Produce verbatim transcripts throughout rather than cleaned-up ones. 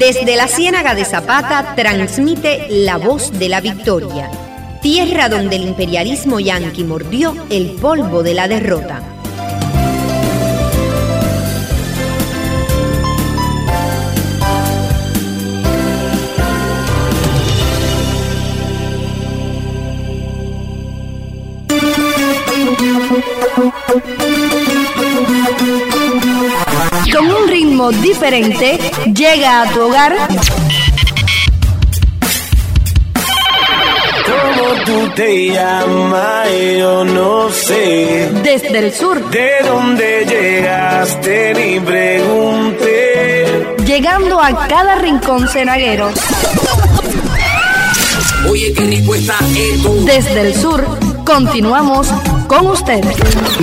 Desde la Ciénaga de Zapata transmite La Voz de la Victoria, tierra donde el imperialismo yanqui mordió el polvo de la derrota. Con un ritmo diferente, llega a tu hogar. ¿Cómo tú te llamas? Yo no sé. Desde el sur. ¿De dónde llegaste? Ni pregunté. Llegando a cada rincón cenaguero. Oye, qué rico está esto. Desde el sur, continuamos con ustedes.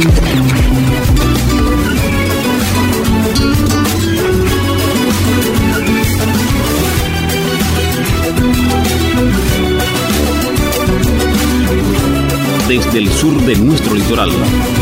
Desde el sur de nuestro litoral.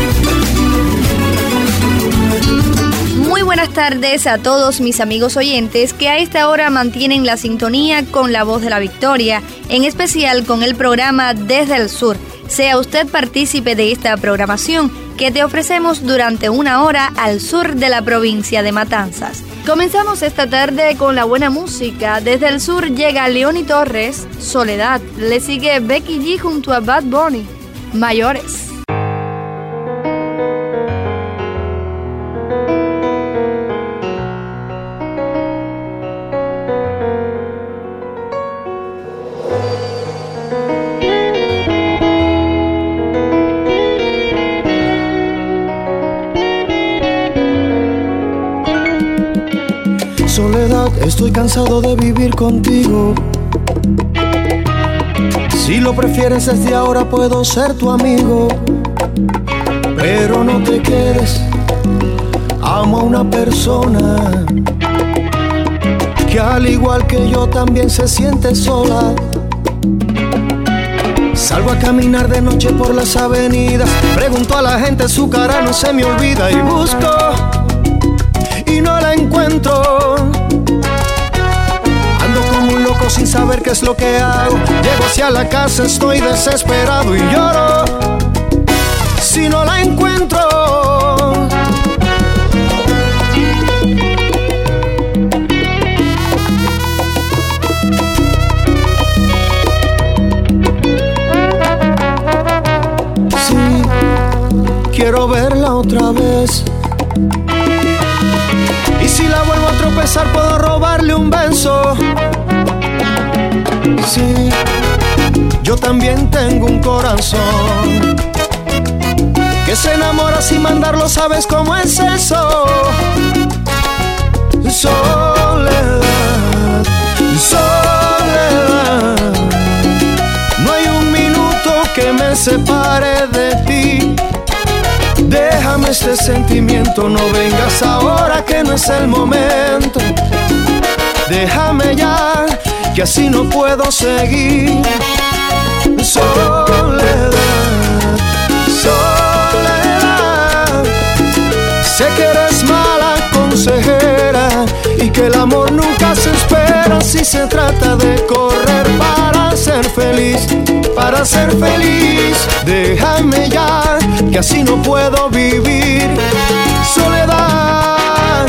Muy buenas tardes a todos mis amigos oyentes que a esta hora mantienen la sintonía con La Voz de la Victoria, en especial con el programa Desde el Sur. Sea usted partícipe de esta programación que te ofrecemos durante una hora al sur de la provincia de Matanzas. Comenzamos esta tarde con la buena música. Desde el sur llega Leoni Torres, Soledad. Le sigue Becky G junto a Bad Bunny, Mayores. Soledad, estoy cansado de vivir contigo. Si lo prefieres desde ahora puedo ser tu amigo, pero no te quedes. Amo a una persona que al igual que yo también se siente sola. Salgo a caminar de noche por las avenidas, pregunto a la gente, su cara no se me olvida, y busco y no la encuentro. Ando como un loco sin saber qué es lo que hago. Llego hacia la casa, estoy desesperado y lloro si no la encuentro. Sí, quiero verla otra vez. Y si la vuelvo a tropezar puedo robarle un beso. Sí, yo también tengo un corazón que se enamora sin mandarlo, ¿sabes cómo es eso? Soledad, soledad, no hay un minuto que me separe de ti. Déjame este sentimiento, no vengas ahora que no es el momento. Déjame ya, que así no puedo seguir. Soledad, soledad, sé que eres mala consejera y que el amor nunca se espera si se trata de correr para ser feliz. Para ser feliz, déjame ya, que así no puedo vivir. Soledad,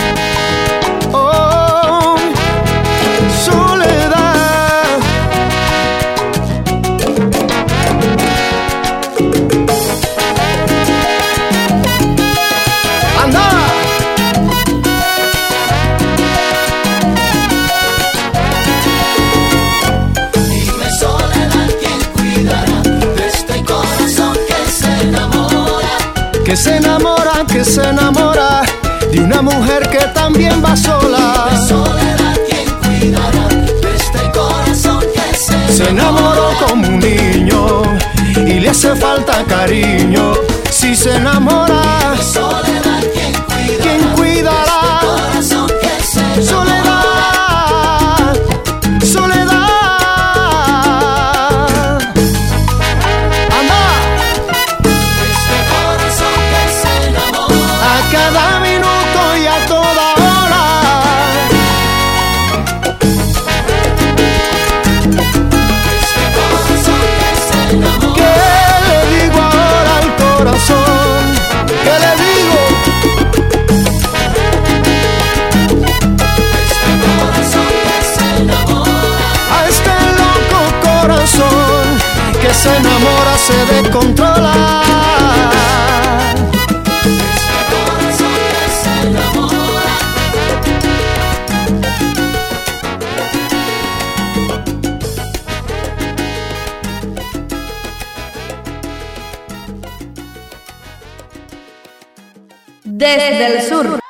oh, soledad. ¡Anda! Que se enamora, que se enamora de una mujer que también va sola. De soledad, ¿quién cuidará de este corazón que se, se enamoró como un niño y le hace falta cariño? Si se enamora, de soledad, ¿quién cuidará, ¿quién cuidará de este corazón que se soledad, soledad. Cada minuto y a toda hora desde el sur.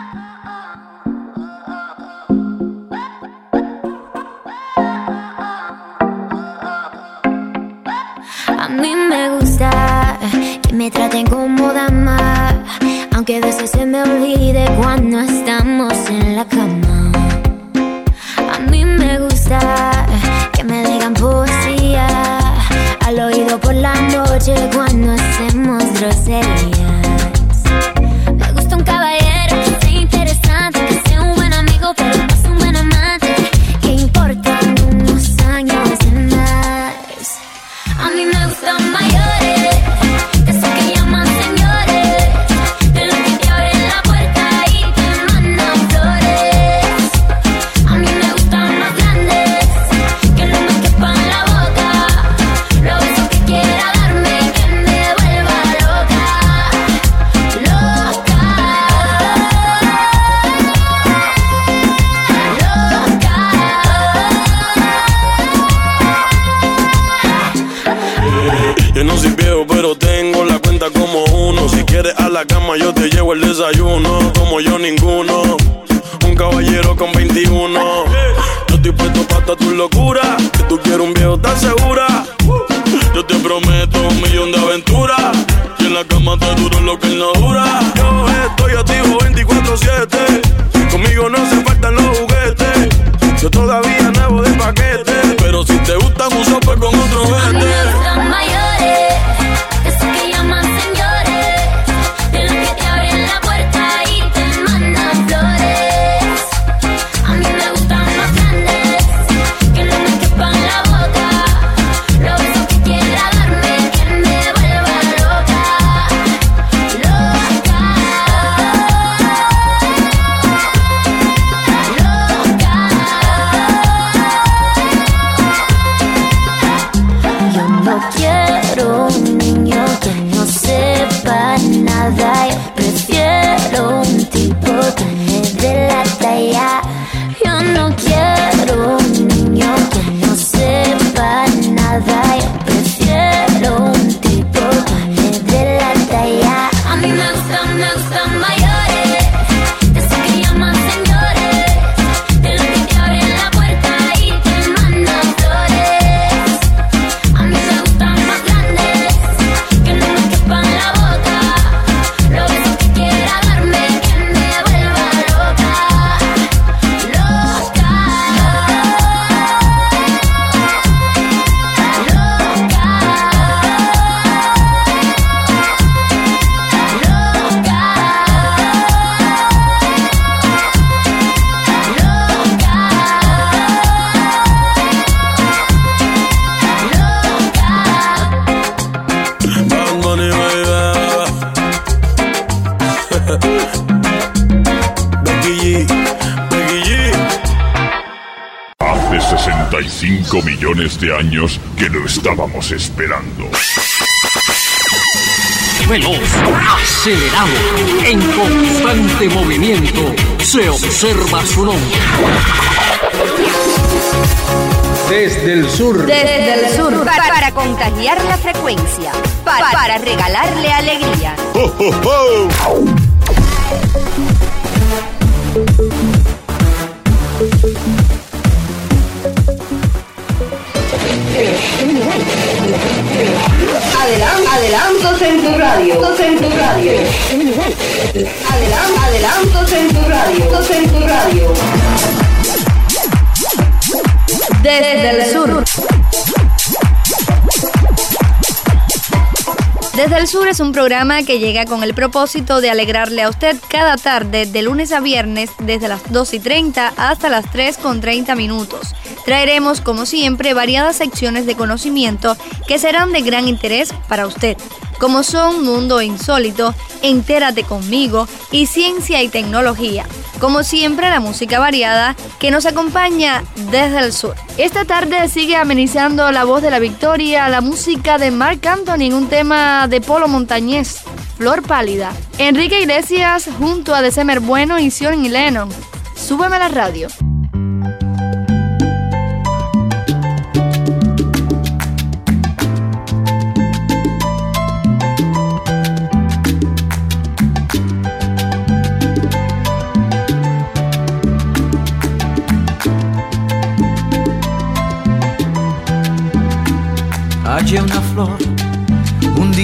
A mí me gusta que me traten como dama, aunque a veces se me olvide cuando estamos en la cama. A mí me gusta que me digan poesía al oído por la noche cuando hacemos groserías. Me gusta un caballero que sea interesante, que sea un buen amigo pero no es un buen amante, que importan unos años de más. A mí me gustan mayores, de esos que llaman señores, de los que te abren la puerta y te mandan flores. A mí me gustan más grandes, que no me quepan la boca, los besos que quiera darme, que me vuelva loca, loca, loca. Yo no soy viejo, pero tengo la cuenta como uno. Si quieres a la cama, yo te llevo el desayuno. Como yo, ninguno. Un caballero con veintiuno. Yo estoy puesto para tu locura. Que tú quieres un viejo, ¿estás segura? Yo te prometo un millón de aventuras. Y en la cama te duro lo que él no dura. Yo estoy activo veinticuatro siete. Conmigo no se faltan los juguetes. Yo todavía nuevo de paquete. Pero si te gustan un sope con otro A mí vete. me gustan mayores, de esos que llaman señores, de los que te abren la puerta y te mandan flores. A mí me gustan más grandes, que no me quepan la boca, los besos que quiera darme, que me vuelva loca, loca, loca. Yo no quiero un niño que no sepa nada. Yo prefiero un tipo que me dé la talla. Yo no quiero un niño que no sepa nada. Yo prefiero un tipo que me dé la talla. A mí me gustan, me gustan mayores, de esos que llaman señores, de los que te abren la puerta y te mandan flores. A mí me gustan más grandes, que no me quepan la boca, los besos que quiera darme, que me vuelva loca, loca, Bad Bunny, baby. Becky G, Becky G. Hace sesenta y cinco millones de años que lo estábamos esperando. Veloz, acelerado, en constante movimiento, se observa su nombre. Desde el sur. Desde el sur. Para, para contagiar la frecuencia, para, para regalarle alegría. ¡Ho, ho, ho! Adelan- adelantos en tu radio. En tu radio. Adelan- adelantos en tu radio. En tu radio. Desde el sur. Desde el Sur es un programa que llega con el propósito de alegrarle a usted cada tarde, de lunes a viernes, desde las dos y treinta hasta las tres con treinta minutos. Traeremos, como siempre, variadas secciones de conocimiento que serán de gran interés para usted, como son Mundo Insólito, Entérate Conmigo y Ciencia y Tecnología. Como siempre, la música variada que nos acompaña desde el sur. Esta tarde sigue amenizando la voz de la victoria, la música de Marc Anthony en un tema de Polo Montañés, Flor Pálida. Enrique Iglesias junto a December Bueno y Sion y Lennon. Súbeme a la radio.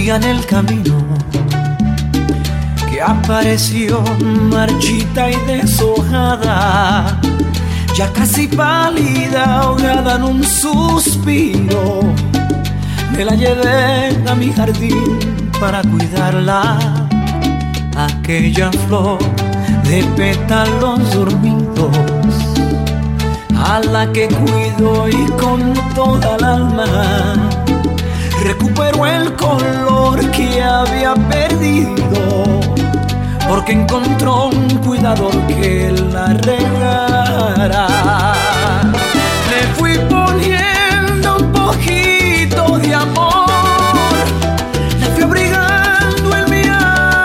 día en el camino que apareció marchita y deshojada, ya casi pálida, ahogada en un suspiro. Me la llevé a mi jardín para cuidarla, aquella flor de pétalos dormidos, a la que cuido y con toda el alma recuperó el color que había perdido, porque encontró un cuidador que la regara. Le fui poniendo un poquito de amor, la fui abrigando en mi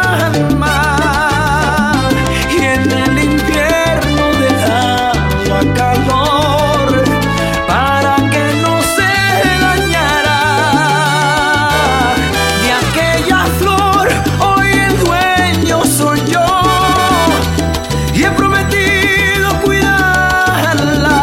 alma, y en el invierno dejaba calor para que no se dañara. De aquella flor hoy el dueño soy yo, y he prometido cuidarla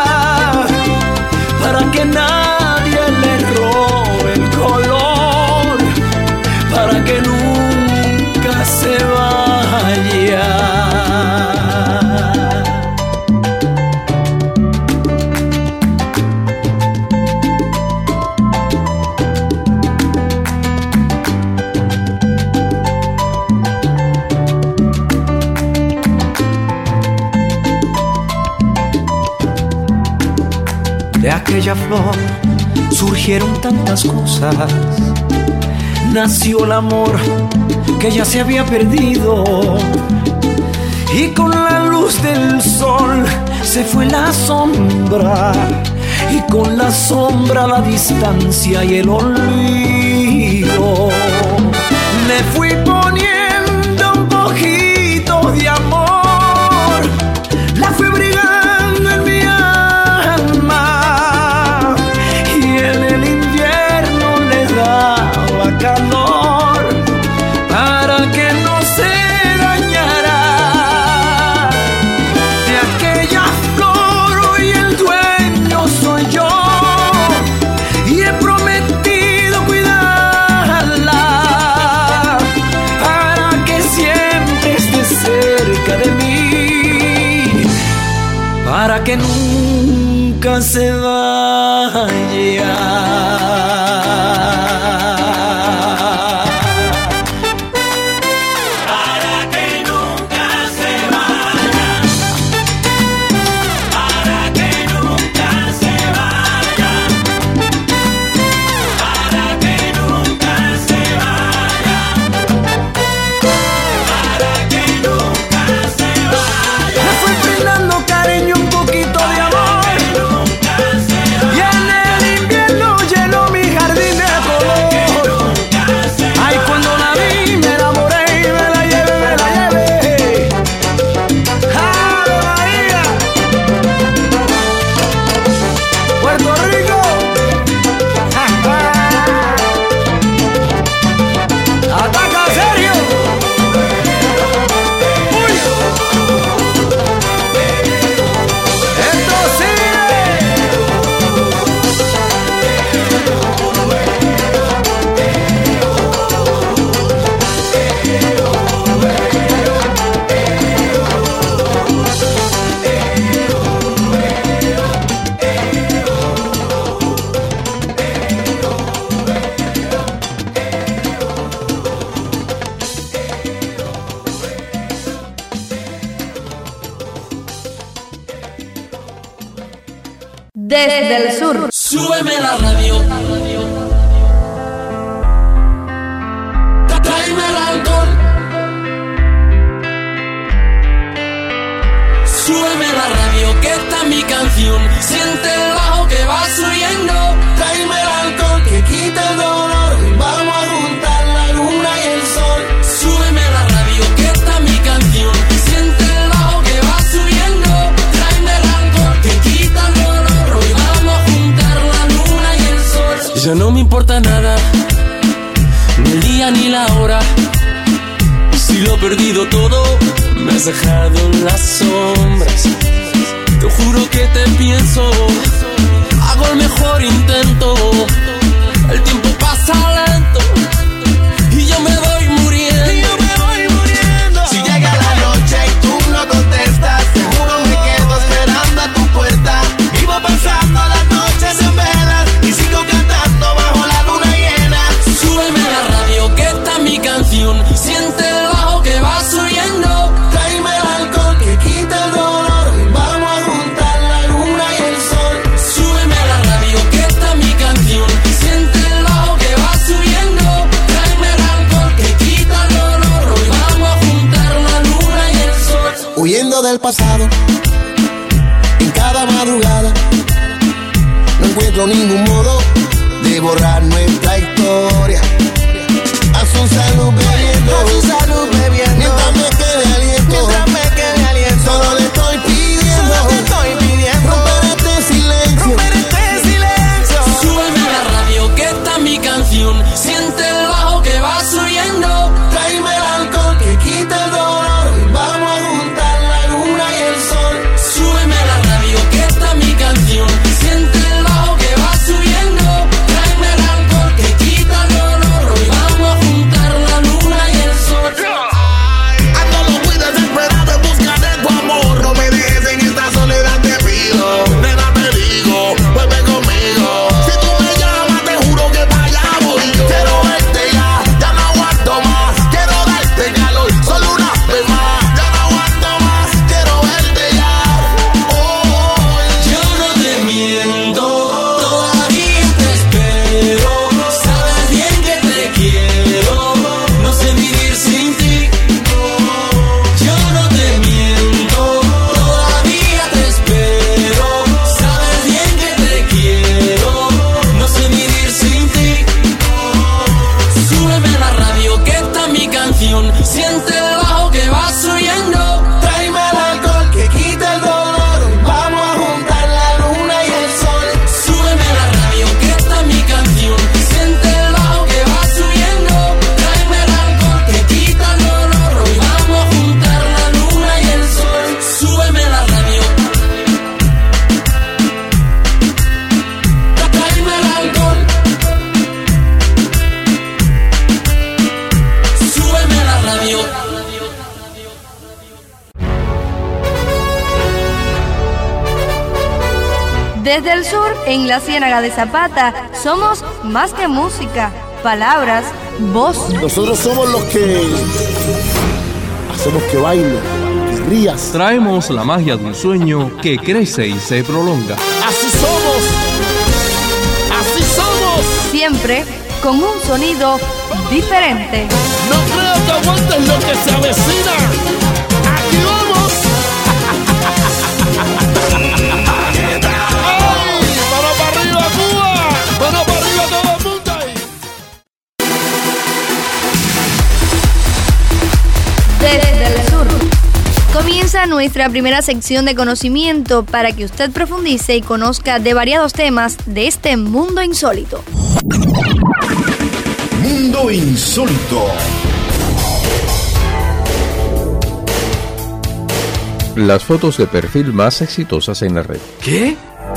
para que nadie le robe el color, para que nunca se vaya. De aquella flor surgieron tantas cosas, nació el amor que ya se había perdido, y con la luz del sol se fue la sombra, y con la sombra la distancia y el olvido. Le fui poniendo un poquito de amor, la fui abrigando en mi alma, y en el invierno le daba calor para que no se dañara. De aquella flor hoy el dueño soy yo, y he prometido cuidarla para que siempre esté cerca de mí, para que nunca se vaya. Le fui brindando cariño, un poquito de amor, y en el invierno llenó mi jardín de color. Ay, cuando la vi me enamoré y me la llevé, me la llevé. ¡Ave María! Puerto Rico. ¡Ataca, Sergio! ¡Uy! ¡Esto sigue! Desde el sur. Súbeme la radio. Tráeme el alcohol. Súbeme la radio, que esta es mi canción. Siente el bajo que va subiendo. Tráeme el alcohol que quita el dolor. Vamos a juntar la luna y el sol. Súbeme la radio, que esta es mi canción. Siente el bajo que va subiendo. Tráeme el alcohol que quita el dolor. Hoy vamos a juntar la luna y el sol. Ya no me importa nada, ni el día ni la hora. Si lo he perdido todo, me has dejado en las sombras. Te juro que te pienso, hago el mejor intento. El tiempo pasa lento, del pasado. En cada madrugada no encuentro ningún modo de borrar nuestra historia. A su salud bebiendo, a su salud bebiendo, mientras me quede aliento, mientras me quede aliento. Solo le estoy pidiendo, solo le estoy pidiendo, romper este silencio, romper este silencio. Súbeme la radio que está mi canción, siente el bajo que va subiendo. Tráeme el alcohol que quita el dolor, vamos a juntar la luna y el sol. Súbeme la radio que está mi canción, siente el bajo que va subiendo. Tráeme el alcohol que quita el dolor, hoy vamos a juntar la luna y el sol. Ando lo muy desesperado en busca de tu amor, no me dejes en esta soledad, te pido. Nena, te digo, vuelve conmigo. Si tú me llamas, te juro que vaya voy yo. Quiero verte ya, ya no aguanto más. Quiero darte calor, solo una vez más. Ya no aguanto más, quiero verte ya. Oh, Yo no te miento, todavía te espero. Sabes bien que te quiero, no sé vivir sin ti. Yo no te miento, todavía te espero. Sabes bien que te quiero, no sé vivir sin ti. Súbeme la radio que está mi canción, siente el bajo que va subiendo. tráeme el alcohol que quita el dolor, vamos a juntar la luna y el sol. Súbeme la radio que está mi canción, siente el bajo que va subiendo. Tráeme el alcohol que quita el dolor, hoy vamos a juntar la luna y el sol. Súbeme la radio. Tráeme el alcohol. Súbeme la radio. Desde el sur, en la Ciénaga de Zapata, somos más que música, palabras, voz. Nosotros somos los que hacemos que baile, que rías. Traemos la magia de un sueño que crece y se prolonga. Así somos, así somos. Siempre con un sonido diferente. No creo que aguantes lo que se avecina. Aquí vamos. Desde el sur comienza nuestra primera sección de conocimiento para que usted profundice y conozca de variados temas de este mundo insólito. Mundo insólito. Las fotos de perfil más exitosas en la red. ¿Qué?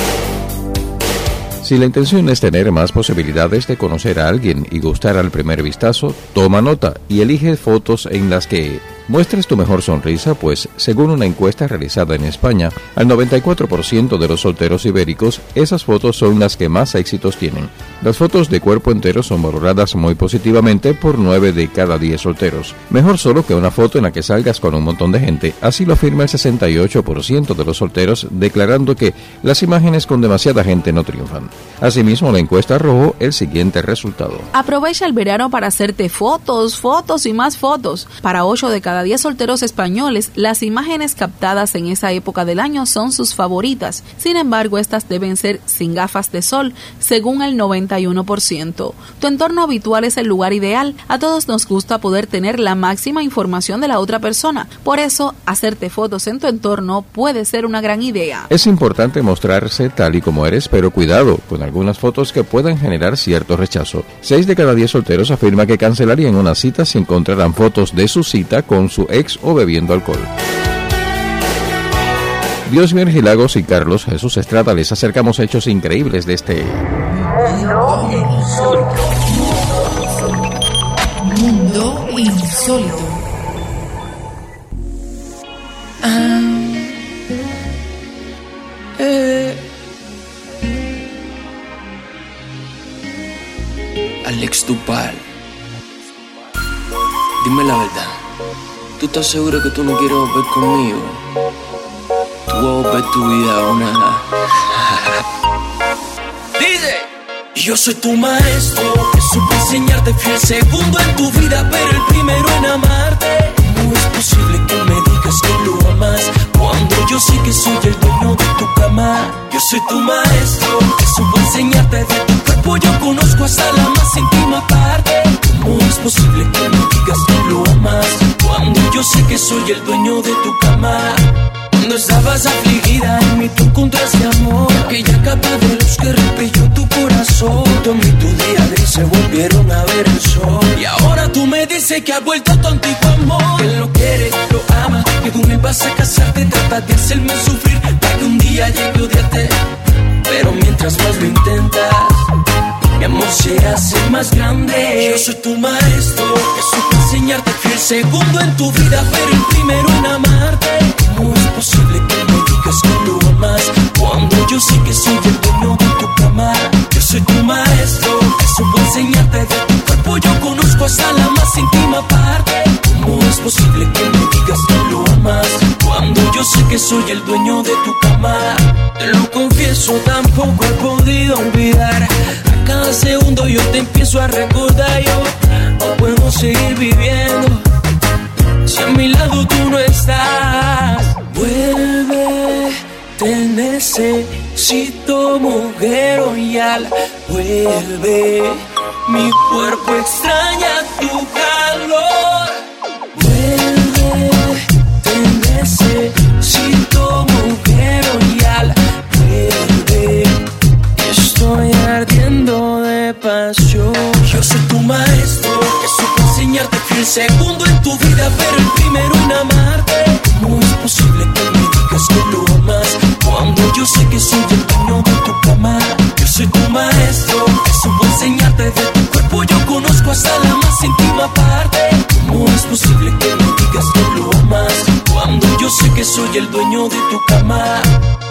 Si la intención es tener más posibilidades de conocer a alguien y gustar al primer vistazo, toma nota y elige fotos en las que muestres tu mejor sonrisa, pues, según una encuesta realizada en España, al noventa y cuatro por ciento de los solteros ibéricos, esas fotos son las que más éxitos tienen. Las fotos de cuerpo entero son valoradas muy positivamente por nueve de cada diez solteros. Mejor solo que una foto en la que salgas con un montón de gente, así lo afirma el sesenta y ocho por ciento de los solteros, declarando que las imágenes con demasiada gente no triunfan. Asimismo, la encuesta arrojó el siguiente resultado. Aprovecha el verano para hacerte fotos, fotos y más fotos. Para ocho de cada diez solteros españoles, las imágenes captadas en esa época del año son sus favoritas. Sin embargo, estas deben ser sin gafas de sol, según el noventa y uno por ciento. Tu entorno habitual es el lugar ideal. A todos nos gusta poder tener la máxima información de la otra persona. Por eso, hacerte fotos en tu entorno puede ser una gran idea. Es importante mostrarse tal y como eres, pero cuidado con algunas fotos que puedan generar cierto rechazo. Seis de cada diez solteros afirma que cancelarían una cita si encontraran fotos de su cita con su ex o bebiendo alcohol. Dios, Virgen Lagos y Carlos Jesús Estrada les acercamos hechos increíbles de este Mundo insólito. Mundo insólito. Ah, eh. Alex Dupal, dime la verdad. ¿Tú estás seguro que tú no quieres volver conmigo? Tú vas a volver tu vida a una... Dice, yo soy tu maestro, que supe enseñarte, fui el segundo en tu vida, pero el primero en amarte. ¿Cómo es posible que me digas que lo amas sé que soy el dueño de tu cama. Yo soy tu maestro, que supo enseñarte de tu cuerpo. Yo conozco hasta la más íntima parte. ¿Cómo es posible que me digas que lo amas cuando yo sé que soy el dueño de tu cama? Cuando estabas afligida en mí tú encontraste amor, aquella capa de luz que repelló tu corazón. Tú y tu día gris se volvieron a ver el sol. Y ahora tú me dices que has vuelto a tu antiguo amor, que lo quieres, lo amas, que con él vas a casarte. Trata de hacerme sufrir para que un día llegue a odiarte. Pero mientras más lo intentas, mi amor se hace más grande. Yo soy tu maestro, que supo enseñarte. Fui el segundo en tu vida, pero el primero en amarte. ¿Cómo es posible que me digas que lo amas cuando yo sé que soy el dueño de tu cama? Yo soy tu maestro, que supo enseñarte de tu cuerpo. Yo conozco hasta la más íntima parte. ¿Cómo es posible que me digas que lo amas cuando yo sé que soy el dueño de tu cama? Te lo confieso, tampoco he podido olvidar. A cada segundo yo te empiezo a recordar. Yo no puedo seguir viviendo si a mi lado tú no estás. Vuelve, te necesito, mujer, hoy al vuelve. Mi cuerpo extraña tu calor. Vuelve, te necesito, mujer, hoy al vuelve. Estoy ardiendo de pasión. Yo soy tu maestro, que supo enseñarte. Fui el segundo en tu vida, pero el primero en amarte. ¿Cómo es posible que me digas que lo amas cuando yo sé que soy el dueño de tu cama? Yo soy tu maestro, que supo enseñarte de tu cuerpo. Yo conozco hasta la más íntima parte. ¿Cómo es posible que me digas que lo amas cuando yo sé que soy el dueño de tu cama?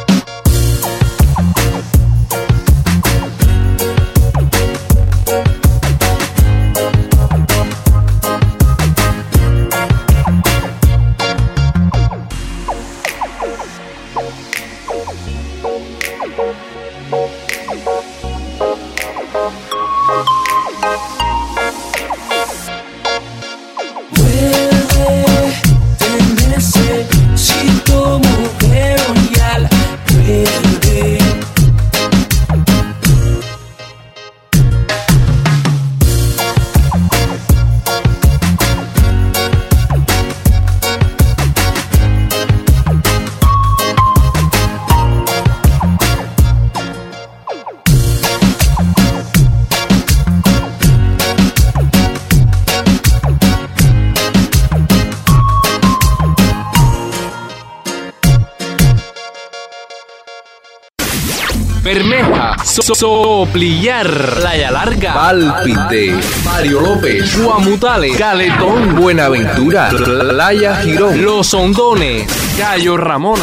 Bermeja, so Soplillar, Playa Larga, Pálpite, Mario López, Guamutale, Caletón, Buenaventura, Playa Girón, Los Hondones, Cayo Ramona.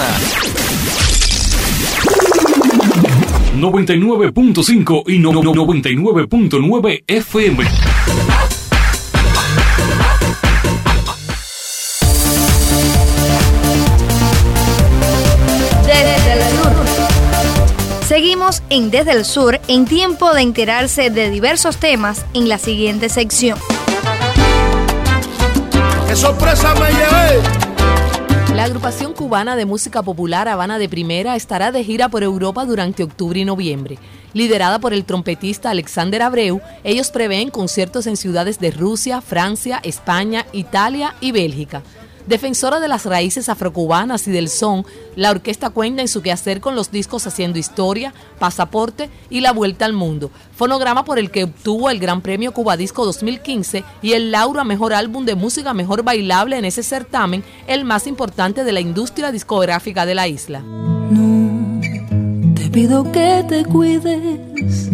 noventa y nueve punto cinco y no, no, noventa y nueve punto nueve F M. Desde el sur. Seguimos en Desde el Sur, en tiempo de enterarse de diversos temas en la siguiente sección. ¡Qué sorpresa me llevé! La agrupación cubana de música popular Habana de Primera estará de gira por Europa durante octubre y noviembre. Liderada por el trompetista Alexander Abreu, ellos prevén conciertos en ciudades de Rusia, Francia, España, Italia y Bélgica. Defensora de las raíces afrocubanas y del son, la orquesta cuenta en su quehacer con los discos Haciendo Historia, Pasaporte y La Vuelta al Mundo, fonograma por el que obtuvo el Gran Premio Cubadisco dos mil quince y el Lauro a Mejor Álbum de Música Mejor Bailable en ese certamen, el más importante de la industria discográfica de la isla. No te pido que te cuides.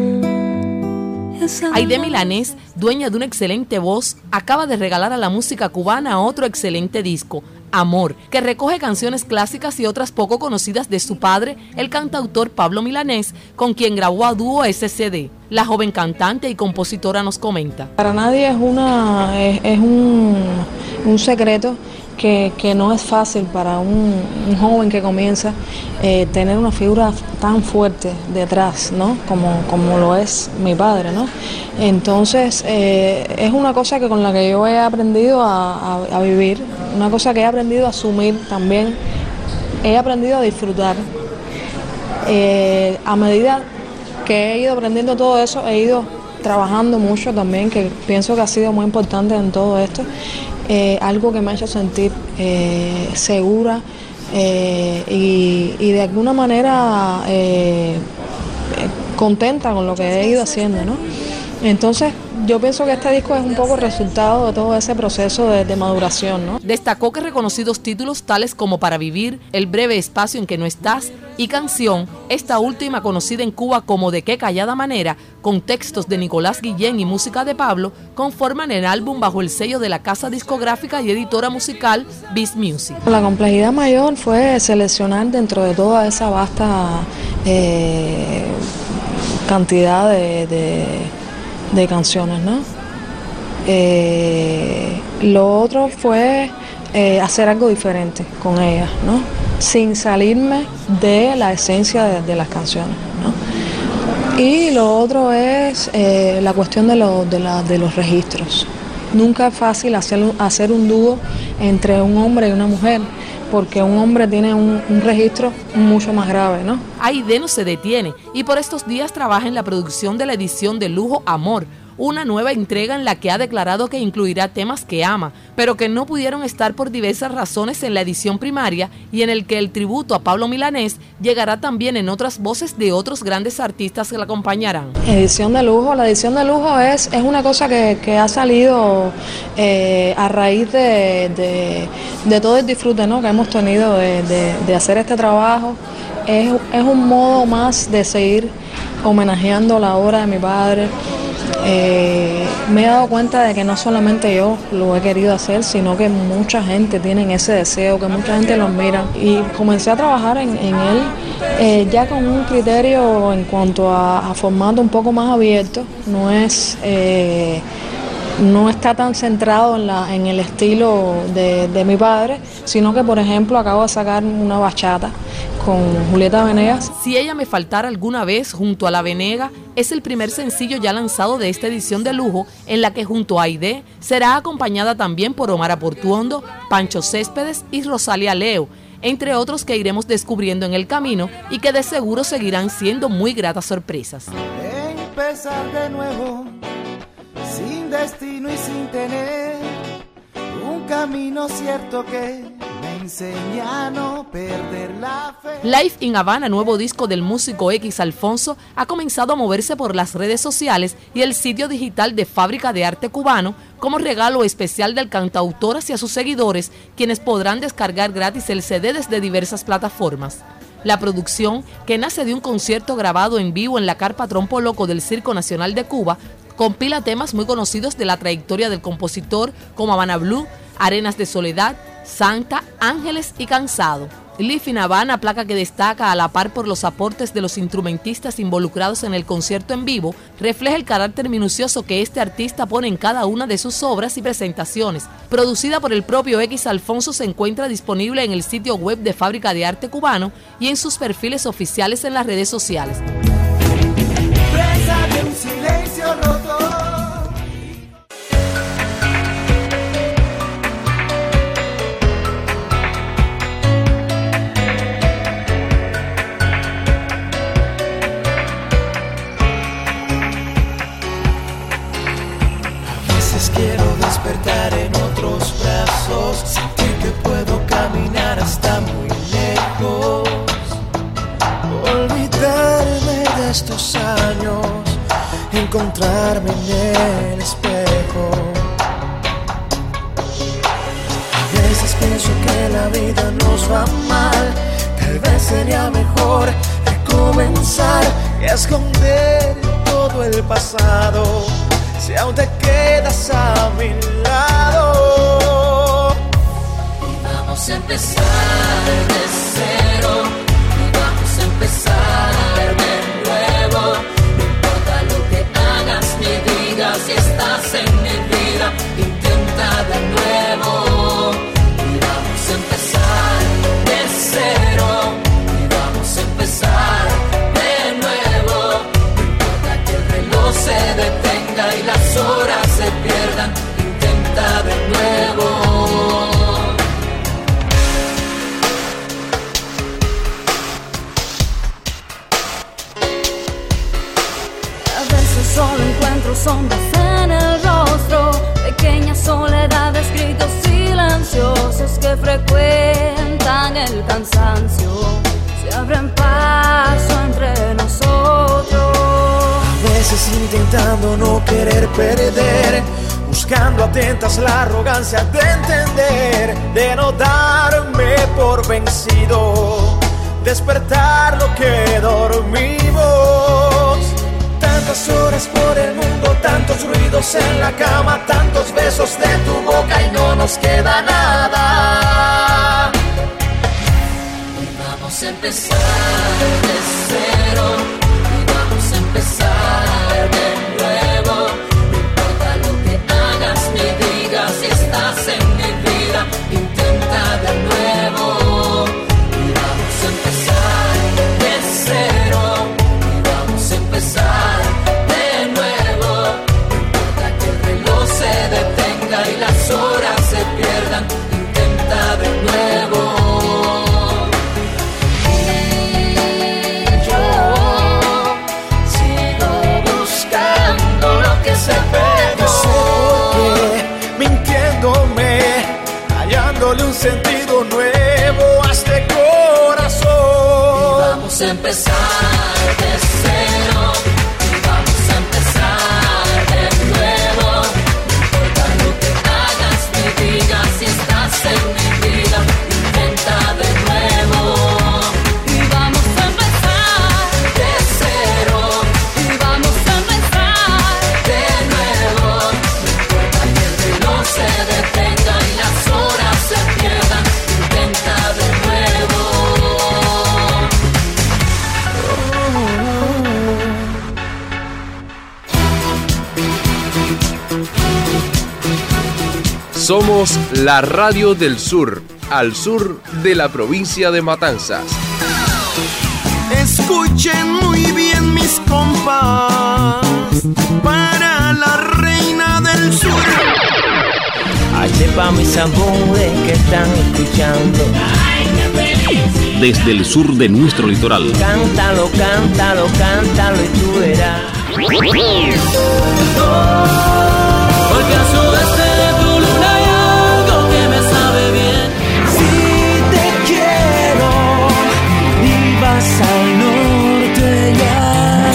Aide Milanés, dueña de una excelente voz, acaba de regalar a la música cubana otro excelente disco, Amor, que recoge canciones clásicas y otras poco conocidas de su padre, el cantautor Pablo Milanés, con quien grabó a dúo ese C D. La joven cantante y compositora nos comenta. Para nadie es, una, es, es un, un secreto que, que no es fácil para un, un joven que comienza eh, tener una figura tan fuerte detrás, ¿no? Como, como lo es mi padre, ¿no? Entonces eh, es una cosa que con la que yo he aprendido a, a, a vivir, una cosa que he aprendido a asumir también he aprendido a disfrutar. Eh, a medida que he ido aprendiendo todo eso, he ido trabajando mucho también, que pienso que ha sido muy importante en todo esto. Eh, algo que me ha hecho sentir eh, segura eh, y, y de alguna manera eh, contenta con lo que he ido haciendo, ¿no? Entonces, yo pienso que este disco es un poco resultado de todo ese proceso de, de maduración, ¿no? Destacó que reconocidos títulos tales como Para Vivir, El Breve Espacio en que No Estás y Canción, esta última conocida en Cuba como De Qué Callada Manera, con textos de Nicolás Guillén y música de Pablo, conforman el álbum bajo el sello de la casa discográfica y editora musical Beast Music. La complejidad mayor fue seleccionar dentro de toda esa vasta eh, cantidad de... de de canciones, ¿no? Eh, lo otro fue eh, hacer algo diferente con ellas, ¿no? Sin salirme de la esencia de, de las canciones, ¿no? Y lo otro es eh, la cuestión de, lo, de, la, de los registros. Nunca es fácil hacer, hacer un dúo entre un hombre y una mujer, porque un hombre tiene un, un registro mucho más grave, ¿no? Aide no se detiene y por estos días trabaja en la producción de la edición de lujo Amor, una nueva entrega en la que ha declarado que incluirá temas que ama, pero que no pudieron estar por diversas razones en la edición primaria y en el que el tributo a Pablo Milanés llegará también en otras voces de otros grandes artistas que la acompañarán. Edición de lujo, la edición de lujo es, es una cosa que, que ha salido eh, a raíz de, de, de todo el disfrute, ¿no?, que hemos tenido de, de, de hacer este trabajo. Es, es un modo más de seguir homenajeando la obra de mi padre. Eh, me he dado cuenta de que no solamente yo lo he querido hacer, sino que mucha gente tiene ese deseo, que mucha gente lo mira. Y comencé a trabajar en, en él eh, ya con un criterio en cuanto a, a formato un poco más abierto. No es... Eh, no está tan centrado en, la, en el estilo de, de mi padre, sino que, por ejemplo, acabo de sacar una bachata con Julieta Venegas. Si ella me faltara alguna vez junto a La Venega es el primer sencillo ya lanzado de esta edición de lujo, en la que junto a Aide será acompañada también por Omar Portuondo, Pancho Céspedes y Rosalia Leo, entre otros que iremos descubriendo en el camino y que de seguro seguirán siendo muy gratas sorpresas. Empezar de nuevo, sin destino y sin tener un camino cierto que me enseña a no perder la fe. Live in Habana, nuevo disco del músico X Alfonso, ha comenzado a moverse por las redes sociales y el sitio digital de Fábrica de Arte Cubano como regalo especial del cantautor hacia sus seguidores, quienes podrán descargar gratis el C D desde diversas plataformas. La producción, que nace de un concierto grabado en vivo en la carpa Trompo Loco del Circo Nacional de Cuba, compila temas muy conocidos de la trayectoria del compositor como Habana Blue, Arenas de Soledad, Santa, Ángeles y Cansado. Live in Habana, placa que destaca a la par por los aportes de los instrumentistas involucrados en el concierto en vivo, refleja el carácter minucioso que este artista pone en cada una de sus obras y presentaciones. Producida por el propio X Alfonso, se encuentra disponible en el sitio web de Fábrica de Arte Cubano y en sus perfiles oficiales en las redes sociales. Presa de un silencio roto. A veces quiero despertar en otros brazos, sentir que puedo caminar hasta muy lejos, olvidarme de estos años, encontrarme en el espejo. A veces pienso que la vida nos va mal, tal vez sería mejor recomenzar y esconder todo el pasado, si aún te quedas a mi lado. Y vamos a empezar de cero, y vamos a empezar de nuevo. No importa lo que hagas ni digas, si estás en mi vida, intenta de nuevo. Y vamos a empezar de cero, y vamos a empezar de nuevo. No importa que el reloj se detenga y las horas se pierdan, escritos silenciosos que frecuentan el cansancio se abren paso entre nosotros. A veces intentando no querer perder, buscando a tentas la arrogancia de entender, de no darme por vencido, despertar lo que dormimos. Tantas horas por el mundo, tantos ruidos en la cama, tantos besos de tu boca y no nos queda nada. Y vamos a empezar de cero, y vamos a empezar de nuevo. No importa lo que hagas ni digas, si estás en mi vida, intenta de nuevo. Y vamos a empezar de cero, y vamos a empezar de nuevo. No importa que el reloj se detenga y las horas se pierdan, intenta de nuevo. Se no sé por qué, mintiéndome, hallándole un sentido nuevo a este corazón. Y vamos a empezar de cero, y vamos a empezar de nuevo. No importa lo que hagas ni digas, si estás en mi vida, intenta de nuevo. Y vamos a empezar de cero, y vamos a empezar de nuevo. No importa que el reloj se detenga y las horas se pierdan, intenta de nuevo. Somos la Radio del Sur, al sur de la provincia de Matanzas. Escuchen muy bien mis compas, para la reina del sur. Este pa' mis amores que están escuchando. Desde el sur de nuestro litoral. Cántalo, cántalo, cántalo y tú verás. Porque a su vez de tu luna hay algo que me sabe bien. Si te quiero y vas al norte y al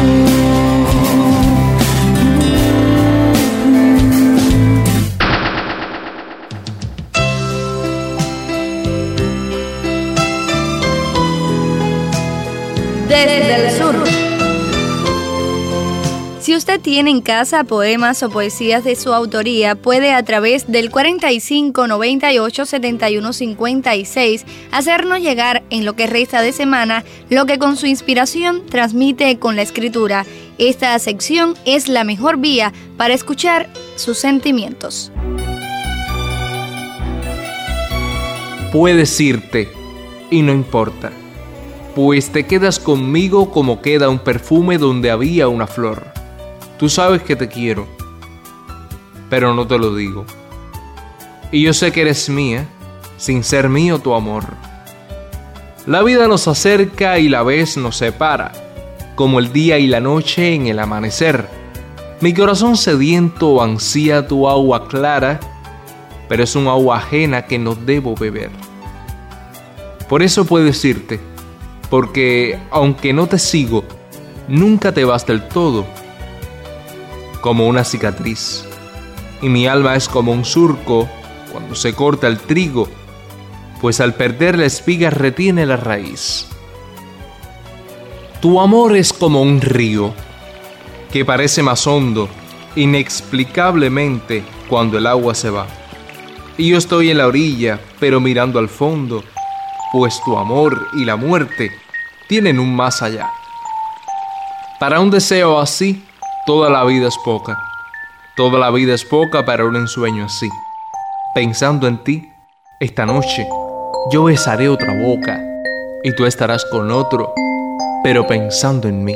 Desde el sur. Si usted tiene en casa poemas o poesías de su autoría, puede a través del cuarenta y cinco, noventa y ocho, setenta y uno, cincuenta y seis hacernos llegar en lo que resta de semana lo que con su inspiración transmite con la escritura. Esta sección es la mejor vía para escuchar sus sentimientos. Puedes irte y no importa, pues te quedas conmigo como queda un perfume donde había una flor. Tú sabes que te quiero, pero no te lo digo. Y yo sé que eres mía, sin ser mío tu amor. La vida nos acerca y la vez nos separa, como el día y la noche en el amanecer. Mi corazón sediento ansía tu agua clara, pero es un agua ajena que no debo beber. Por eso puedes irte, porque aunque no te sigo, nunca te vas del todo. Como una cicatriz, y mi alma es como un surco cuando se corta el trigo, pues al perder la espiga retiene la raíz. Tu amor es como un río, que parece más hondo, inexplicablemente, cuando el agua se va. Y yo estoy en la orilla, pero mirando al fondo, pues tu amor y la muerte tienen un más allá. Para un deseo así, toda la vida es poca. Toda la vida es poca para un ensueño así. Pensando en ti, esta noche, yo besaré otra boca y tú estarás con otro, pero pensando en mí.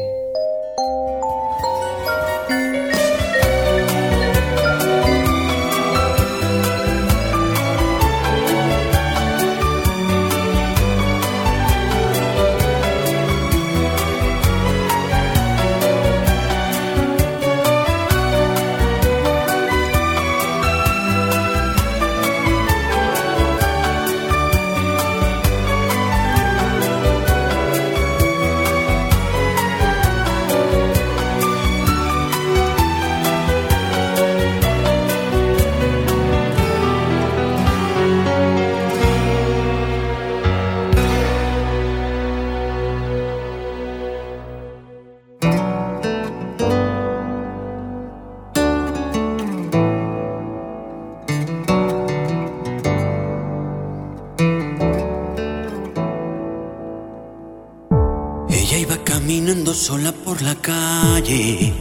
sola por la calle,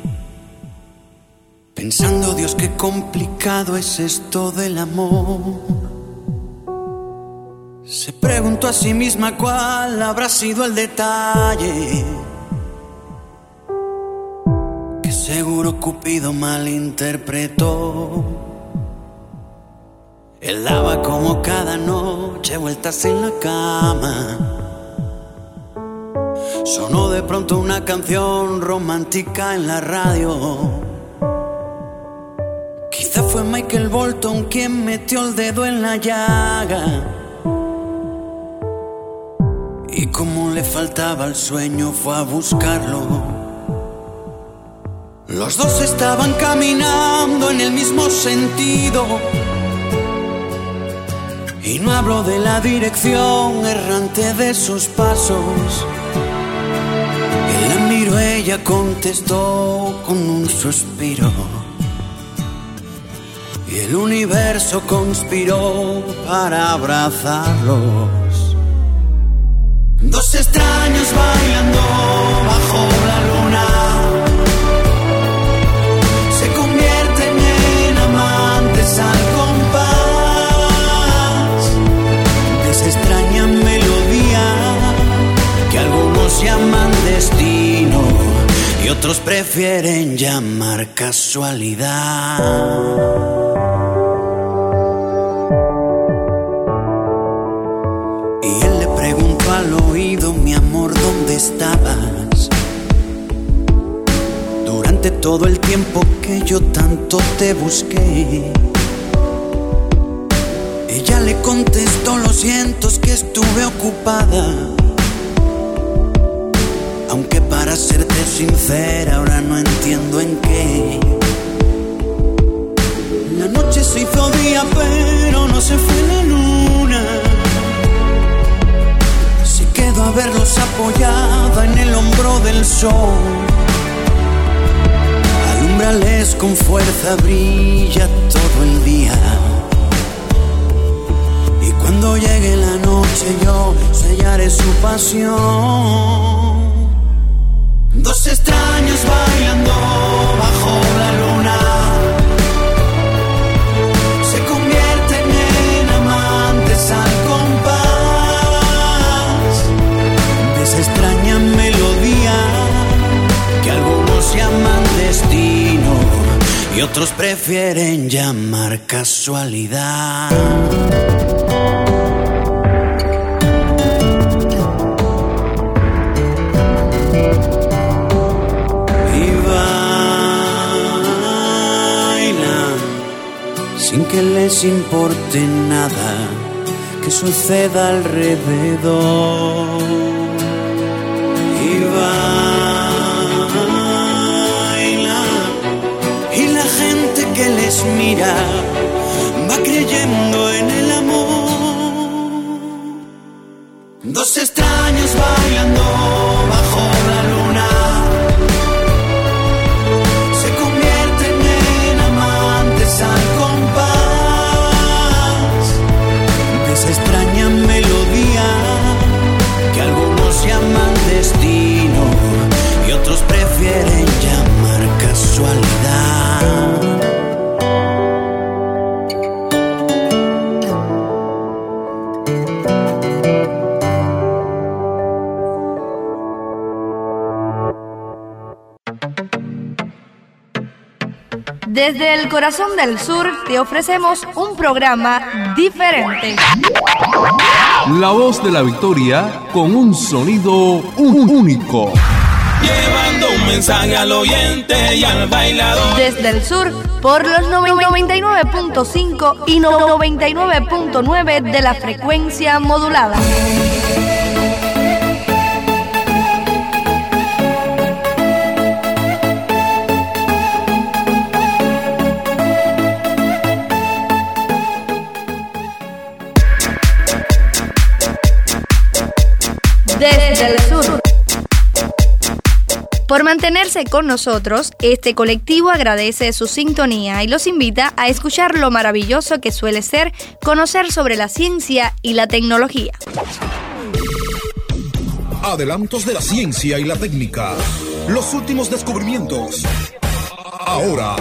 pensando, Dios, qué complicado es esto del amor. Se preguntó a sí misma cuál habrá sido el detalle que seguro Cupido malinterpretó. Él daba como cada noche vueltas en la cama. Sonó de pronto una canción romántica en la radio. Quizá fue Michael Bolton quien metió el dedo en la llaga. Y como le faltaba el sueño fue a buscarlo. Los dos estaban caminando en el mismo sentido. Y no hablo de la dirección errante de sus pasos. Él la miró, ella contestó con un suspiro. Y el universo conspiró para abrazarlos. Dos extraños bailando bajo la luna se convierten en amantes al compás de esa extraña melodía que algunos llaman destino y otros prefieren llamar casualidad. Al oído, mi amor, ¿dónde estabas? Durante todo el tiempo que yo tanto te busqué. Ella le contestó, lo siento, es que estuve ocupada. Aunque para serte sincera ahora no entiendo en qué. La noche se hizo día pero no se fue la luna. Quedo a verlos apoyada en el hombro del sol. Alúmbrales con fuerza, brilla todo el día. Y cuando llegue la noche yo sellaré su pasión. Dos extraños bailando bajo la luna se convierten en amantes al compás. Esa extraña melodía que algunos llaman destino y otros prefieren llamar casualidad. Y bailan sin que les importe nada que suceda alrededor. Y baila, y la gente que les mira va creyendo en el amor. Dos extraños bailando bajo la luna se convierten en amantes al compás de esa extraña melodía que algunos llaman destino y otros prefieren llamar casualidad. Desde el corazón del sur te ofrecemos un programa diferente. La voz de la victoria con un sonido único. Llevando un mensaje al oyente y al bailador. Desde el sur, por los noventa y nueve punto cinco y noventa y nueve punto nueve de la frecuencia modulada. Desde el sur. Por mantenerse con nosotros, este colectivo agradece su sintonía y los invita a escuchar lo maravilloso que suele ser conocer sobre la ciencia y la tecnología. Adelantos de la ciencia y la técnica. Los últimos descubrimientos. Ahora.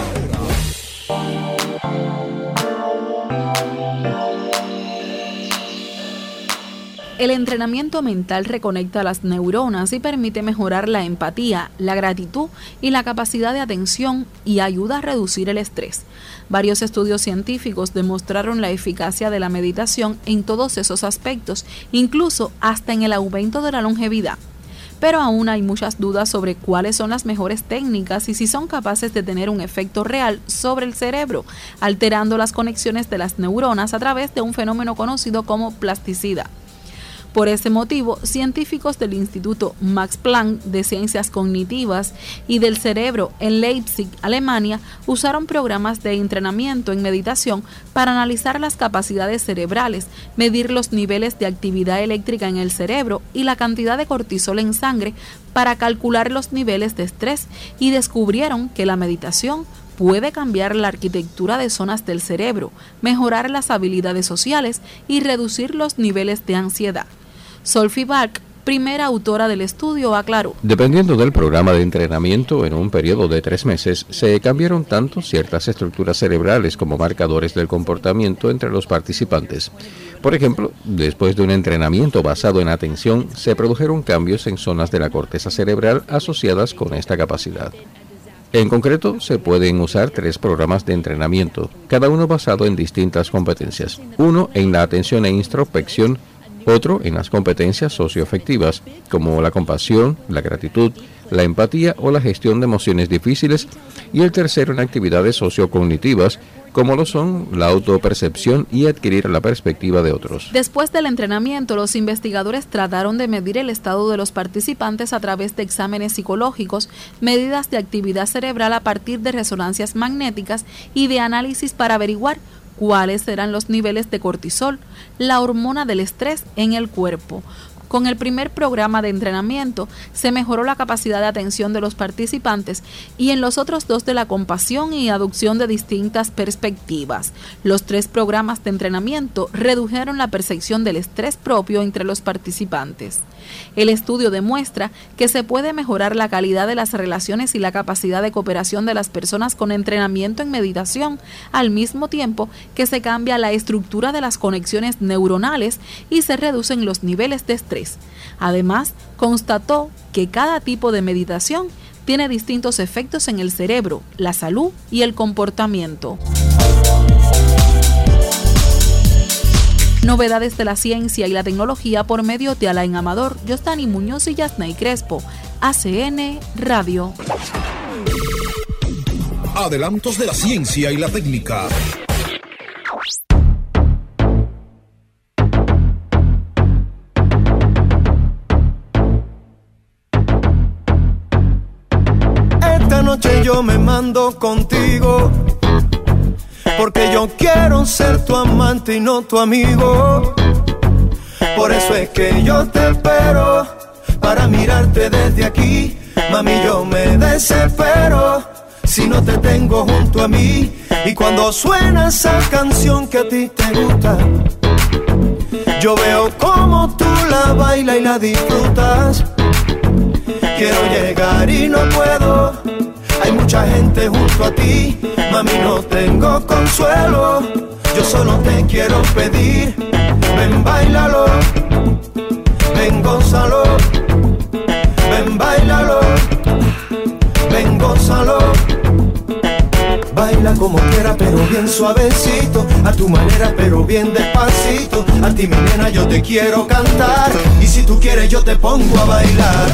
El entrenamiento mental reconecta las neuronas y permite mejorar la empatía, la gratitud y la capacidad de atención y ayuda a reducir el estrés. Varios estudios científicos demostraron la eficacia de la meditación en todos esos aspectos, incluso hasta en el aumento de la longevidad. Pero aún hay muchas dudas sobre cuáles son las mejores técnicas y si son capaces de tener un efecto real sobre el cerebro, alterando las conexiones de las neuronas a través de un fenómeno conocido como plasticidad. Por ese motivo, científicos del Instituto Max Planck de Ciencias Cognitivas y del Cerebro en Leipzig, Alemania, usaron programas de entrenamiento en meditación para analizar las capacidades cerebrales, medir los niveles de actividad eléctrica en el cerebro y la cantidad de cortisol en sangre para calcular los niveles de estrés, y descubrieron que la meditación puede cambiar la arquitectura de zonas del cerebro, mejorar las habilidades sociales y reducir los niveles de ansiedad. Sophie Bark, primera autora del estudio, aclaró: Dependiendo del programa de entrenamiento, en un periodo de tres meses, se cambiaron tanto ciertas estructuras cerebrales como marcadores del comportamiento entre los participantes. Por ejemplo, después de un entrenamiento basado en atención, se produjeron cambios en zonas de la corteza cerebral asociadas con esta capacidad. En concreto, se pueden usar tres programas de entrenamiento, cada uno basado en distintas competencias. Uno en la atención e introspección, otro en las competencias socioafectivas, como la compasión, la gratitud, la empatía o la gestión de emociones difíciles, y el tercero en actividades sociocognitivas, como lo son la autopercepción y adquirir la perspectiva de otros. Después del entrenamiento, los investigadores trataron de medir el estado de los participantes a través de exámenes psicológicos, medidas de actividad cerebral a partir de resonancias magnéticas y de análisis para averiguar cuáles eran los niveles de cortisol, la hormona del estrés, en el cuerpo. Con el primer programa de entrenamiento se mejoró la capacidad de atención de los participantes y en los otros dos de la compasión y adopción de distintas perspectivas. Los tres programas de entrenamiento redujeron la percepción del estrés propio entre los participantes. El estudio demuestra que se puede mejorar la calidad de las relaciones y la capacidad de cooperación de las personas con entrenamiento en meditación, al mismo tiempo que se cambia la estructura de las conexiones neuronales y se reducen los niveles de estrés. Además, constató que cada tipo de meditación tiene distintos efectos en el cerebro, la salud y el comportamiento. Novedades de la ciencia y la tecnología por medio de Alain Amador, Yostani Muñoz y Yasnay Crespo. A C N Radio. Adelantos de la ciencia y la técnica. Esta noche yo me mando contigo, porque yo quiero ser tu amante y no tu amigo. Por eso es que yo te espero, para mirarte desde aquí. Mami, yo me desespero si no te tengo junto a mí. Y cuando suena esa canción que a ti te gusta, yo veo como tú la bailas y la disfrutas. Quiero llegar y no puedo, hay mucha gente junto a ti. Mami, no tengo consuelo, yo solo te quiero pedir. Ven, báilalo, ven, gózalo. Ven, báilalo, ven, gózalo. Baila como quiera, pero bien suavecito, a tu manera, pero bien despacito. A ti, mi nena, yo te quiero cantar, y si tú quieres yo te pongo a bailar.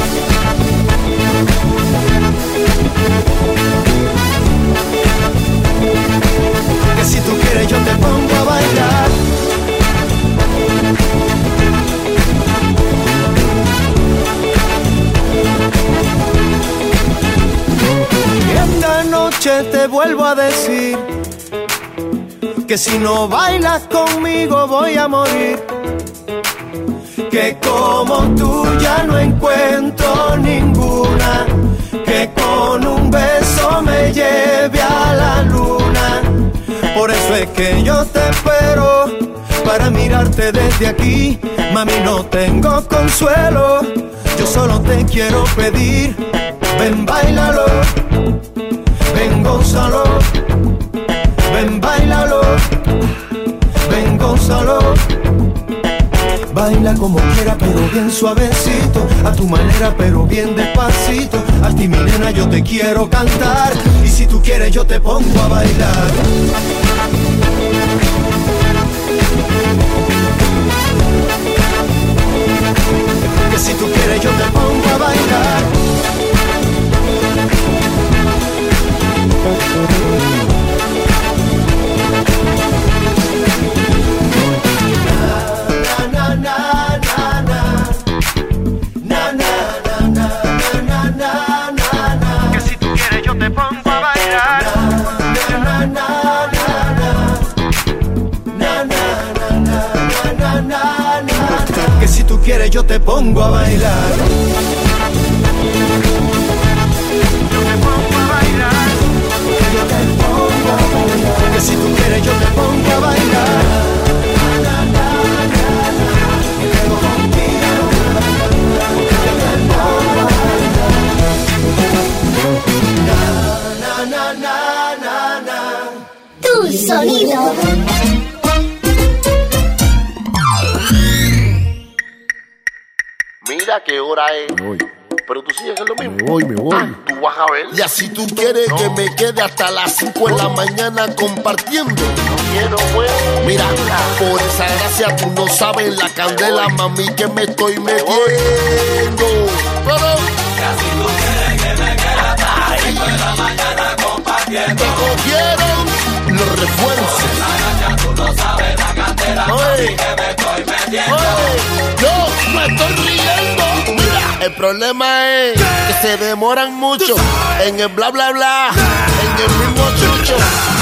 Que si tú quieres yo te pongo a bailar. Y esta noche te vuelvo a decir que si no bailas conmigo voy a morir. Que como tú ya no encuentro ninguna, que con un beso me lleve a la luna. Por eso es que yo te espero, para mirarte desde aquí. Mami, no tengo consuelo, Yo solo te quiero pedir, ven, báilalo, ven, gózalo, ven, báilalo, ven, gózalo. Baila como quiera, pero bien suavecito, a tu manera, pero bien despacito. A ti, mi nena, yo te quiero cantar, y si tú quieres yo te pongo a bailar. Que si tú quieres yo te pongo a bailar. Na, na, na, na, na. Na, na, na, na, na, na, na, na. Que si tú quieres yo te pongo a bailar. Na, na, na, na, na. Na, na, na, na, na, na, na. Que si tú quieres yo te pongo a bailar. Yo te pongo a bailar. Yo te pongo a bailar. Que si tú quieres yo te pongo a bailar. Na, na, na, na. Me quedo contigo. Yo te pongo a bailar. Na, na, na, na, na. Tu sonido. Mira qué hora es. Me voy. Pero tú sigues en lo mismo. Me voy, me voy. Ah, tú vas a ver. Y así tú quieres no. que me quede hasta las cinco de la mañana compartiendo. No quiero, pues. Mira, por esa gracia tú no sabes la candela, mami, que me estoy metiendo. Pero y así tú quieres que me quede hasta las cinco de la mañana compartiendo. Te cogieron los refuerzos. Por esa gracia tú no sabes la candela, mami, que me estoy metiendo. Oye, yo me estoy riendo. Mira, el problema es que se demoran mucho en el bla bla bla, en el mismo chucho.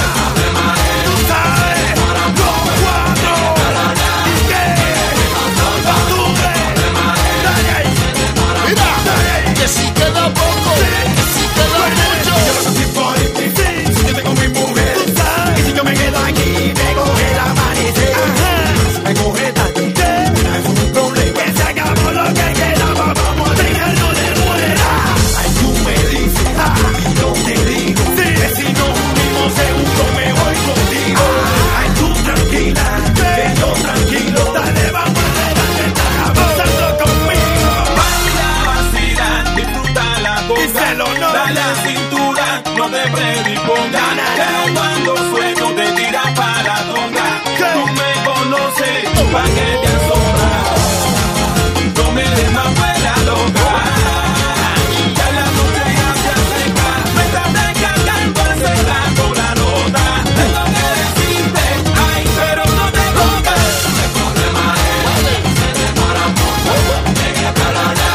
Mira, que si queda poco, que si queda mucho. Si yo tengo mi mujer, y si yo me quedo aquí, me coge la amanecer. Me coge tarde, no es un problema. Que se acabó lo que quedaba, vamos a dejarlo de muera. Ay, tú me dices, y yo te digo, que si no unimos segundo me voy contigo. Ay, tú tranquila, que yo tranquilo, dale, vamos a adelante, estás avanzando conmigo. Baila, vacila, disfruta la cosa, dale a cintura, no te predispongas, que cuando sueno te tiras para la tonga. Tú me conoces, pa' que te asombras, no me des más fuera loca. Ya la noche ya se acerca, me estás descargando al cerrar con la nota. Tengo que decirte, ay, pero no te pongas. Me corre más, me demora mucho, me queda la la,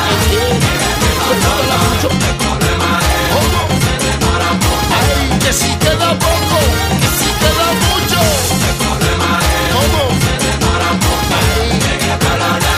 me corre más, me demora mucho. Ay, que si queda poco, que si queda mucho. Me corre más, me demora mucho, me queda la la,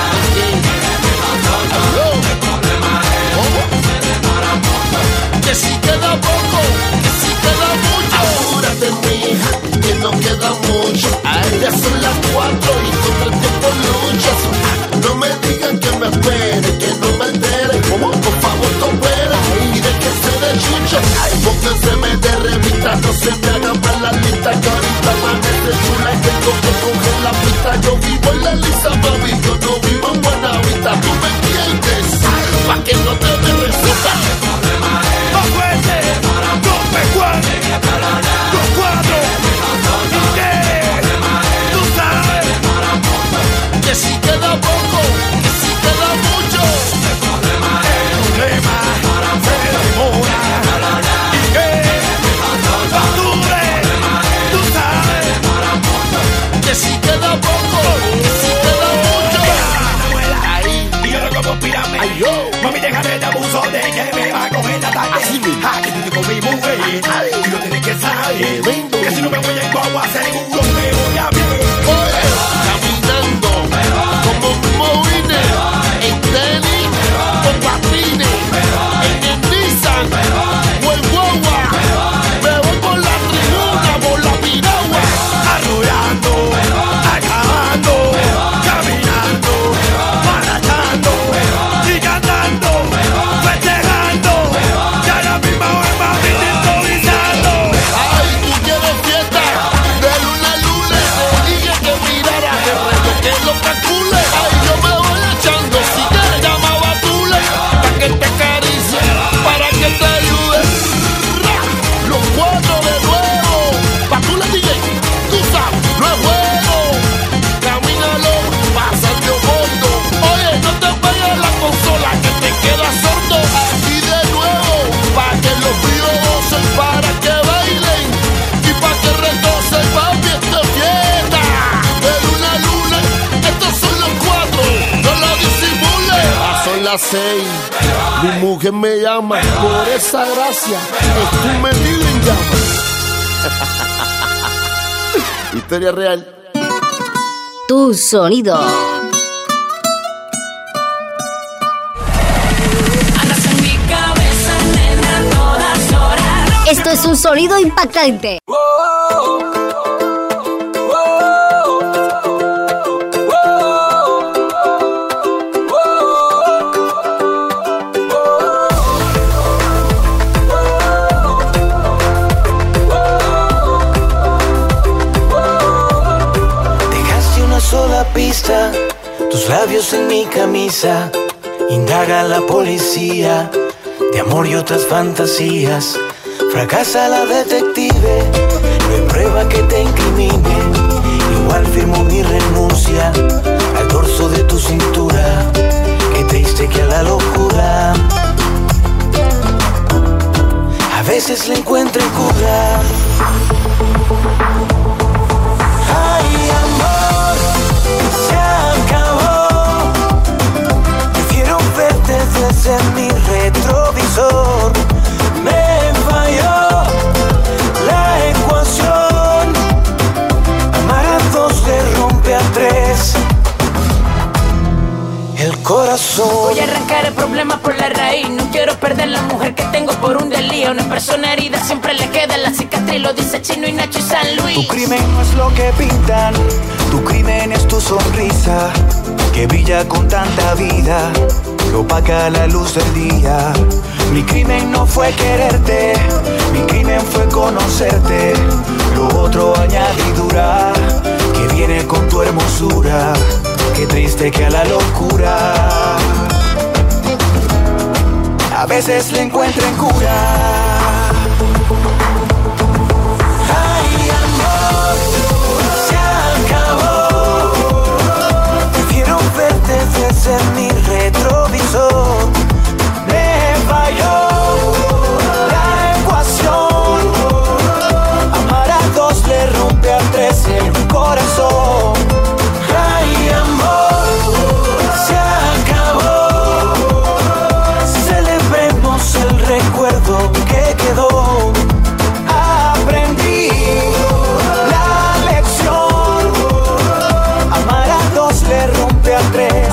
me corre más, me demora mucho. Que si queda poco, que si queda mucho. Apúrate, mija, que no queda mucho. Ay, ya son las cuatro y contra el tiempo luchas. No me digan que me espere, que no me entere. Por favor, coopera y de que se de chucho. Pónganseme de revista, no se me hagan mal la lista. Que ahorita amanece chula y tengo que coger la pista. Yo vivo en la lisa, mami, yo no vivo en Buenavista. Tú me entiendes, pa' que no te me resulta. Más fuerte, rompe cuatro, dos cuatro, y que tú sabes. Que si queda poco, que si queda mucho. El problema se demora, y que facture, tú sabes. Que si queda poco, que si queda mucho. Ahí, y yo lo como pírame. Mami, déjame de abuso de que me va a coger la tarde. Ah, que tú te con mi mujer, y lo tienes que saber. Que si no me voy a guagua, seguro me voy a ver. Caminando, como un mohine, en tenis, con patines, en el Nissan, o el guagua. Me voy por la tribuna, por la piragua. Arrollando, acabando, caminando, marachando y cantando. las seis. Mi mujer me llama por esa gracia. Estoy metido en llamas. Historia real. Tu sonido. Esto es un sonido impactante. Dejaste una sola pista, tus labios en mi camisa. Indaga la policía de amor y otras fantasías. Fracasa la detective, no hay prueba que te incrimine. Igual firmo mi renuncia al dorso de tu cintura. Qué triste que a la locura a veces le encuentren cura. Ay, amor, se acabó. Prefiero verte desde mi retrovisor. Me falló la ecuación. Amar a dos le rompe a tres el corazón. Voy a arrancar el problema por la raíz. No quiero perder la mujer que tengo por un delío. Una persona herida siempre le queda la cicatriz. Lo dice Chino y Nacho y San Luis. Tu crimen no es lo que pintan. Tu crimen es tu sonrisa, que brilla con tanta vida, que opaca la luz del día. Mi crimen no fue quererte, mi crimen fue conocerte. Lo otro añadidura, que viene con tu hermosura. Qué triste que a la locura a veces le encuentren cura. Ay, amor, se acabó. Prefiero verte desde mi retrovisor. Me falló la ecuación. Amar a dos le rompe a tres el corazón. Ay, amor, se acabó. Celebremos el recuerdo que quedó. Aprendí la lección. Amar a dos le rompe a tres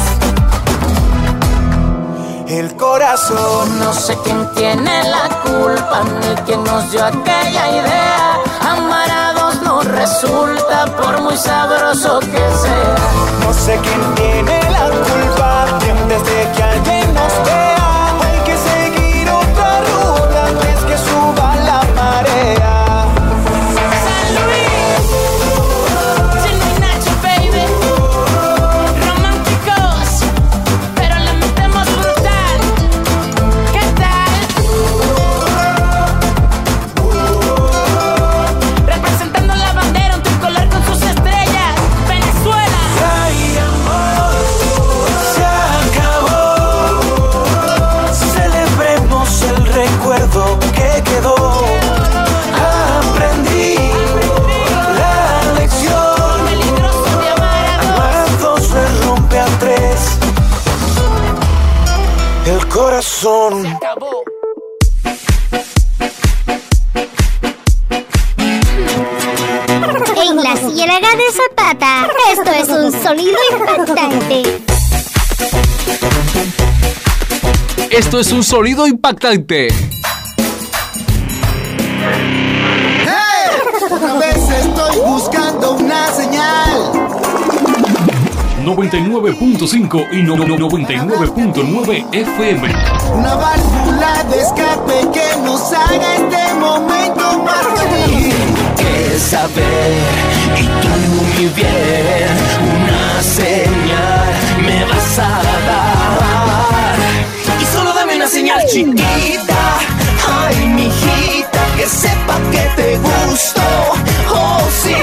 el corazón. No sé quién tiene la culpa ni quién nos dio aquella idea. Amar a dos no resulta por muy sabroso que sea. No sé quién tiene la culpa desde que alguien nos vea. Hay que seguir otra ruta antes que suba la marea. San Luis, Chino y Nacho, baby. Románticos, pero le metemos brutal. ¿Qué tal? Representando la bandera, un tricolor con sus estrellas. Venezuela. Ay, amor, se acabó. Celebremos el recuerdo que quedó. Aprendí la lección. Peligroso de amar a dos. Amar a dos le rompe a tres el corazón. En la Ciénaga de Zapata, esto es un sonido impactante. Esto es un sonido impactante. ¡Hey! Otra vez estoy buscando una señal. noventa y nueve punto cinco y no- no- noventa y nueve punto nueve F M. Una válvula de escape que nos haga este momento más feliz. Que saber y tú muy bien una señal me vas a dar y solo dame una señal chiquita. Ay, mijita, que sepa que te gusto. Oh, sí.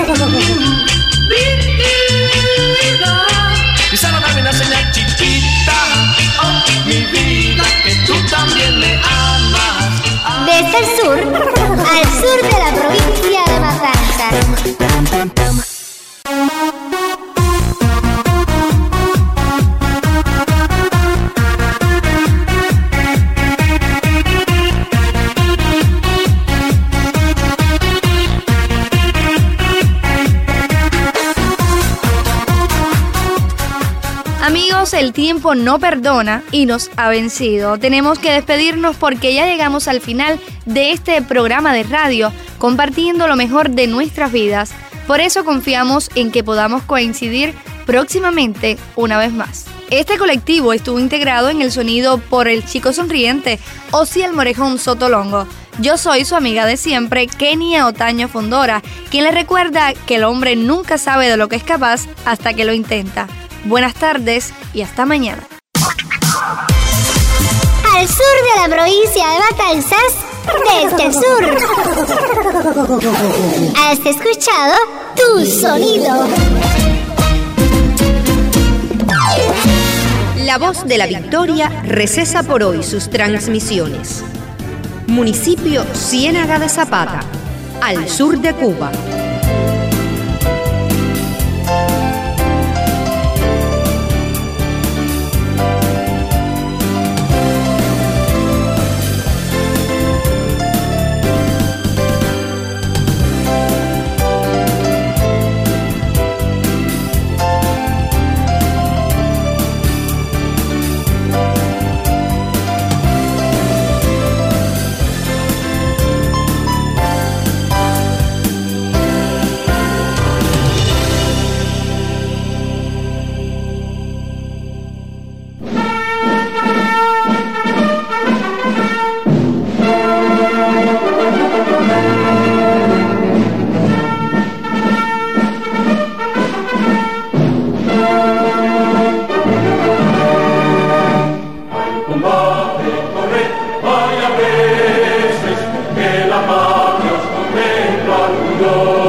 Y solo dame una señal chiquita. Oh, mi vida, que tú también me amas. Desde el sur al sur de la provincia de Matanzas. Amigos, el tiempo no perdona y nos ha vencido. Tenemos que despedirnos porque ya llegamos al final de este programa de radio, compartiendo lo mejor de nuestras vidas. Por eso confiamos en que podamos coincidir próximamente una vez más. Este colectivo estuvo integrado en el sonido por el chico sonriente Osiel Morejón Sotolongo. Yo soy su amiga de siempre, Kenia Otaño Fondora, quien le recuerda que el hombre nunca sabe de lo que es capaz hasta que lo intenta. Buenas tardes y hasta mañana. Al sur de la provincia de Matanzas, desde el sur. Has escuchado Tu Sonido. La Voz de la Victoria recesa por hoy sus transmisiones. Municipio Ciénaga de Zapata, al sur de Cuba. Vaya veces que la patria os contempla orgullosa.